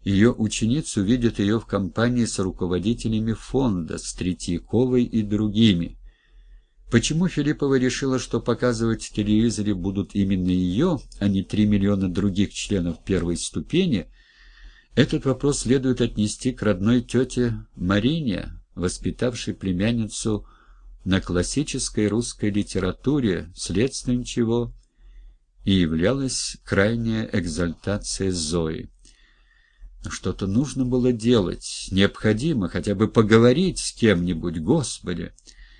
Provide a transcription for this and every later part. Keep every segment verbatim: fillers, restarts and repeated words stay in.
ее учениц увидят ее в компании с руководителями фонда, с Третьяковой и другими. Почему Филиппова решила, что показывать в телевизоре будут именно ее, а не три миллиона других членов первой ступени, этот вопрос следует отнести к родной тете Марине, воспитавшей племянницу на классической русской литературе, следствием чего и являлась крайняя экзальтация Зои. Но что-то нужно было делать, необходимо хотя бы поговорить с кем-нибудь, Господи!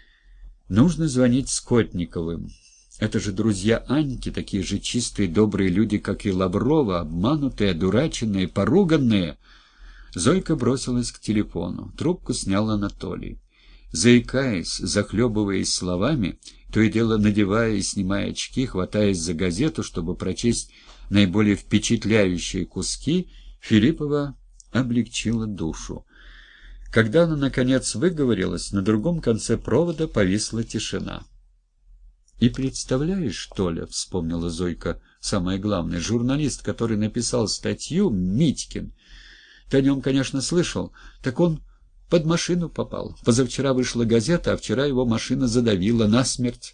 Нужно звонить Скотниковым. Это же друзья Аньки, такие же чистые добрые люди, как и Лаврова, обманутые, одураченные, поруганные. Зойка бросилась к телефону. Трубку снял Анатолий. Заикаясь, захлебываясь словами, то и дело надевая и снимая очки, хватаясь за газету, чтобы прочесть наиболее впечатляющие куски, Филиппова облегчила душу. Когда она, наконец, выговорилась, на другом конце провода повисла тишина. «И представляешь, Толя, — вспомнила Зойка, — самое главное, журналист, который написал статью, Митькин, ты о нем, конечно, слышал, так он под машину попал. Позавчера вышла газета, а вчера его машина задавила насмерть».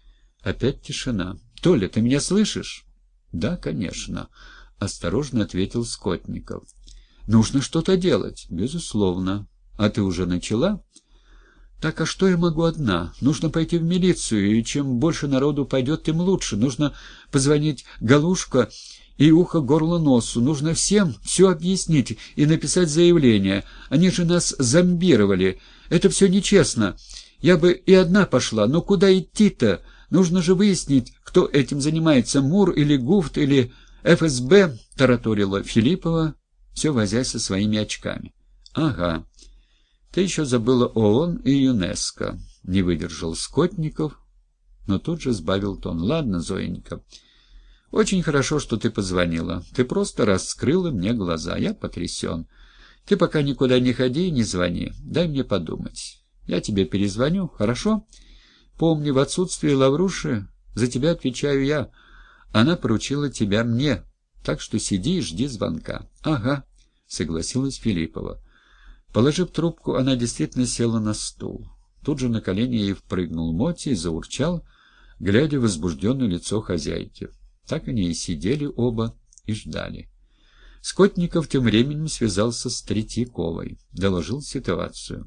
Опять тишина. «Толя, ты меня слышишь?» «Да, конечно», — осторожно ответил Скотников. «Нужно что-то делать». «Безусловно. А ты уже начала?» «Так, а что я могу одна? Нужно пойти в милицию, и чем больше народу пойдет, тем лучше. Нужно позвонить Галушко и ухо, горло, носу. Нужно всем все объяснить и написать заявление. Они же нас зомбировали. Это все нечестно. Я бы и одна пошла, но куда идти-то? Нужно же выяснить, кто этим занимается, МУР или ГУФТ или эф эс бэ», — тараторила Филиппова, все возясь со своими очками. «Ага. Ты еще забыла ООН и ЮНЕСКО», — не выдержал Скотников, но тут же сбавил тон. «Ладно, Зоенька, очень хорошо, что ты позвонила. Ты просто раскрыла мне глаза. Я потрясен. Ты пока никуда не ходи и не звони. Дай мне подумать. Я тебе перезвоню, хорошо? Помни, в отсутствие Лавруши за тебя отвечаю я. Она поручила тебя мне, так что сиди и жди звонка». «Ага», — согласилась Филиппова. Положив трубку, она действительно села на стул. Тут же на колени ей впрыгнул Моти и заурчал, глядя в возбужденное лицо хозяйки. Так они и сидели оба и ждали. Скотников тем временем связался с Третьяковой, доложил ситуацию.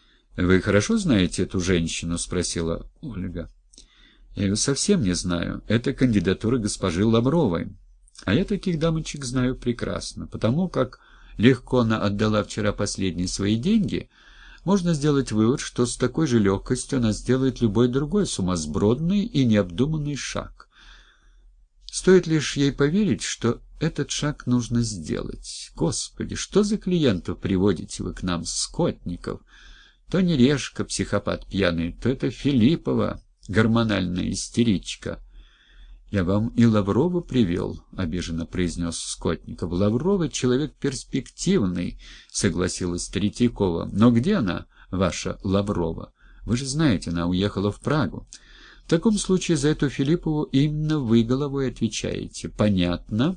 «Вы хорошо знаете эту женщину?» — спросила Ольга. «Я ее совсем не знаю. Это кандидатура госпожи Лавровой. А я таких дамочек знаю прекрасно, потому как легко она отдала вчера последние свои деньги, можно сделать вывод, что с такой же легкостью она сделает любой другой сумасбродный и необдуманный шаг. Стоит лишь ей поверить, что этот шаг нужно сделать. Господи, что за клиентов приводите вы к нам, Скотников? То не Решка, психопат пьяный, то это Филиппова, гормональная истеричка». «Я вам и Лаврову привел», — обиженно произнес Скотников. «Лаврова человек перспективный», — согласилась Третьякова. «Но где она, ваша Лаврова? Вы же знаете, она уехала в Прагу. В таком случае за эту Филиппову именно вы головой отвечаете. Понятно?»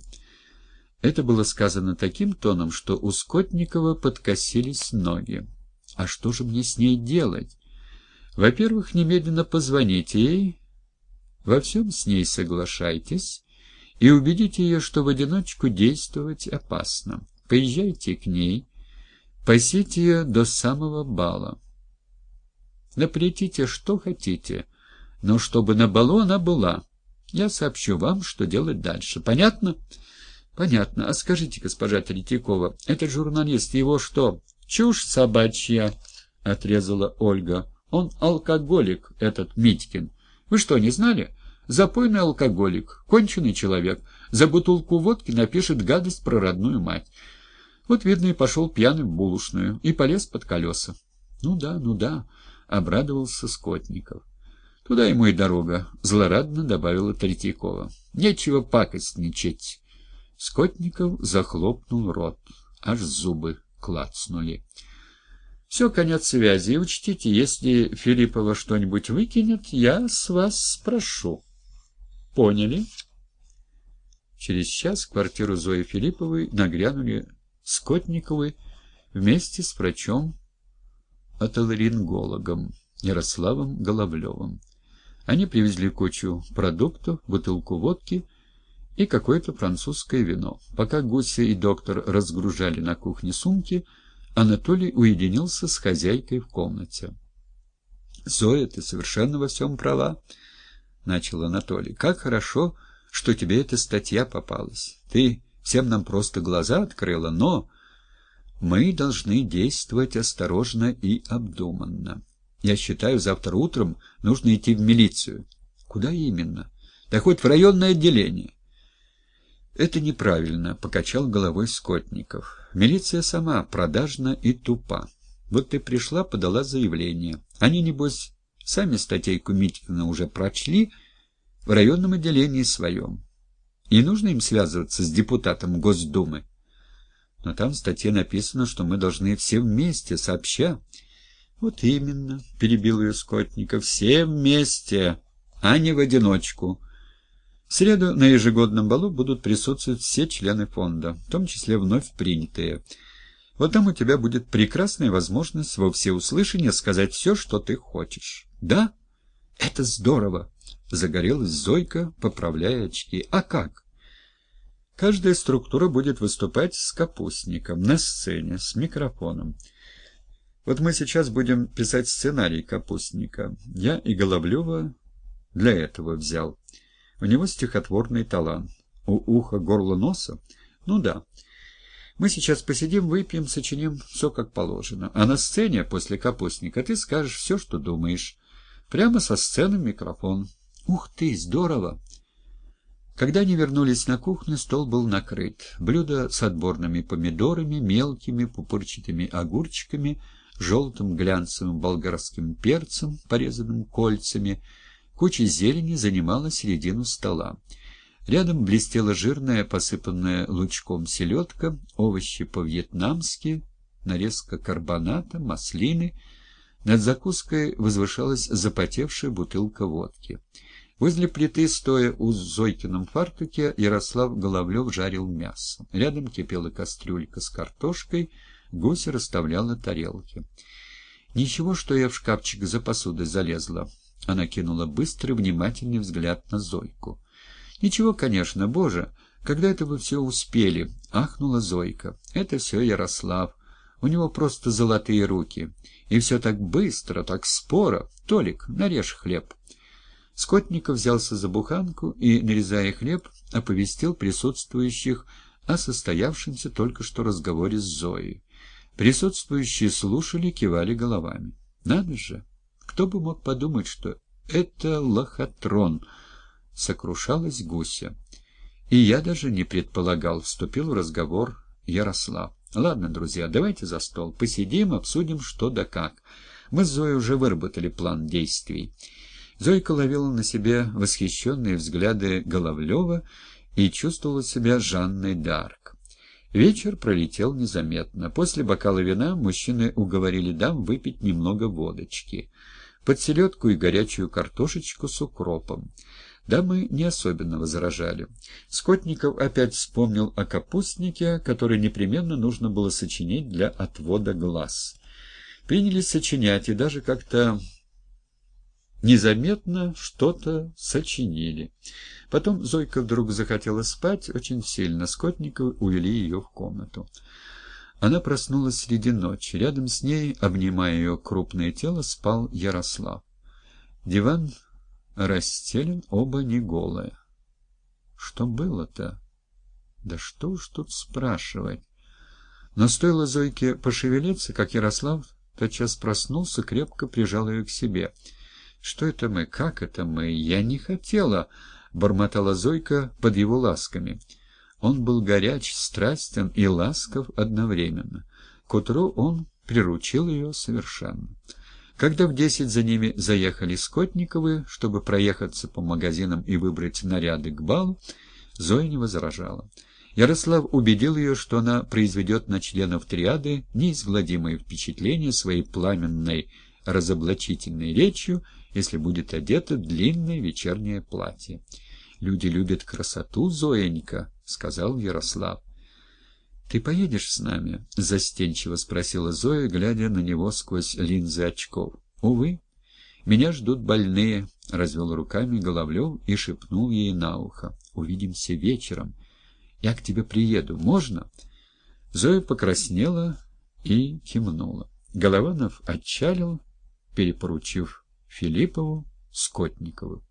Это было сказано таким тоном, что у Скотникова подкосились ноги. «А что же мне с ней делать? Во-первых, немедленно позвоните ей, во всем с ней соглашайтесь и убедите ее, что в одиночку действовать опасно. Поезжайте к ней, пасите ее до самого бала. Наплетите, что хотите, но чтобы на балу она была. Я сообщу вам, что делать дальше. Понятно?» «Понятно. А скажите, госпожа Третьякова, этот журналист, его что?» «Чушь собачья», — отрезала Ольга. «Он алкоголик, этот Митькин. Вы что, не знали? Запойный алкоголик, конченый человек. За бутылку водки напишет гадость про родную мать. Вот, видно, и пошел пьяный в булочную и полез под колеса». «Ну да, ну да», — обрадовался Скотников. «Туда ему и дорога», — злорадно добавила Третьякова. «Нечего пакостничать». Скотников захлопнул рот, аж зубы клацнули. «Все, конец связи. И учтите, если Филиппова что-нибудь выкинет, я с вас спрошу». «Поняли?» Через час в квартиру Зои Филипповой нагрянули Скотниковы вместе с врачом-отоларингологом Ярославом Головлевым. Они привезли кучу продуктов, бутылку водки и какое-то французское вино. Пока Гуся и доктор разгружали на кухне сумки, Анатолий уединился с хозяйкой в комнате. — Зоя, ты совершенно во всем права, — начал Анатолий. — Как хорошо, что тебе эта статья попалась. Ты всем нам просто глаза открыла, но мы должны действовать осторожно и обдуманно. Я считаю, завтра утром нужно идти в милицию. — Куда именно? — Да хоть в районное отделение. — Это неправильно, — покачал головой Скотников. — Милиция сама продажна и тупа. Вот ты пришла, подала заявление. Они, небось, сами статейку Митькина уже прочли в районном отделении своем. И нужно им связываться с депутатом Госдумы. Но там в статье написано, что мы должны все вместе, сообща. — Вот именно, — перебил ее Скотников, — все вместе, а не в одиночку. В среду на ежегодном балу будут присутствовать все члены фонда, в том числе вновь принятые. Вот там у тебя будет прекрасная возможность во всеуслышание сказать все, что ты хочешь. — Да? Это здорово! — загорелась Зойка, поправляя очки. — А как? — Каждая структура будет выступать с капустником на сцене, с микрофоном. Вот мы сейчас будем писать сценарий капустника. Я и Головлева для этого взял. У него стихотворный талант. У уха, горла, носа? Ну да. Мы сейчас посидим, выпьем, сочиним все как положено. А на сцене после капустника ты скажешь все, что думаешь. Прямо со сцены микрофон. Ух ты, здорово! Когда они вернулись на кухню, стол был накрыт. Блюда с отборными помидорами, мелкими пупырчатыми огурчиками, желтым глянцевым болгарским перцем, порезанным кольцами. Куча зелени занимала середину стола. Рядом блестела жирная, посыпанная лучком селедка, овощи по-вьетнамски, нарезка карбоната, маслины. Над закуской возвышалась запотевшая бутылка водки. Возле плиты, стоя у Зойкином фартуке, Ярослав Головлев жарил мясо. Рядом кипела кастрюлька с картошкой, Гуся расставляла тарелки. «Ничего, что я в шкафчик за посудой залезла?» Она кинула быстрый, внимательный взгляд на Зойку. «Ничего, конечно, боже, когда это вы все успели?» — ахнула Зойка. «Это все Ярослав. У него просто золотые руки. И все так быстро, так споро. Толик, нарежь хлеб». Скотников взялся за буханку и, нарезая хлеб, оповестил присутствующих о состоявшемся только что разговоре с Зоей. Присутствующие слушали, кивали головами. «Надо же! Кто бы мог подумать, что это лохотрон!» — сокрушалась Гуся. «И я даже не предполагал», — вступил в разговор Ярослав. «Ладно, друзья, давайте за стол, посидим, обсудим что да как. Мы с Зоей уже выработали план действий». Зойка ловила на себе восхищенные взгляды Головлева и чувствовала себя Жанной д'Арк. Вечер пролетел незаметно. После бокала вина мужчины уговорили дам выпить немного водочки, под селедку и горячую картошечку с укропом. Дамы не особенно возражали. Скотников опять вспомнил о капустнике, который непременно нужно было сочинить для отвода глаз. Принялись сочинять и даже как-то незаметно что-то сочинили. Потом Зойка вдруг захотела спать очень сильно. Скотниковы увели ее в комнату. Она проснулась среди ночи. Рядом с ней, обнимая ее крупное тело, спал Ярослав. Диван расстелен, оба не голые. Что было-то? Да что уж тут спрашивать. Но стоило Зойке пошевелиться, как Ярослав тотчас проснулся, крепко прижал ее к себе. «Что это мы? Как это мы? Я не хотела!» — бормотала Зойка под его ласками. Он был горяч, страстен и ласков одновременно. К утру он приручил ее совершенно. Когда в десять за ними заехали Скотниковы, чтобы проехаться по магазинам и выбрать наряды к балу, Зоя не возражала. Ярослав убедил ее, что она произведет на членов триады неизгладимое впечатление своей пламенной разоблачительной речью, если будет одета в длинное вечернее платье. «Люди любят красоту, Зоенька», — сказал Ярослав. «Ты поедешь с нами?» — застенчиво спросила Зоя, глядя на него сквозь линзы очков. «Увы, меня ждут больные», — развел руками Головлев и шепнул ей на ухо. «Увидимся вечером. Я к тебе приеду. Можно?» Зоя покраснела и кивнула. Голованов отчалил, перепоручив Филиппову Скотникову.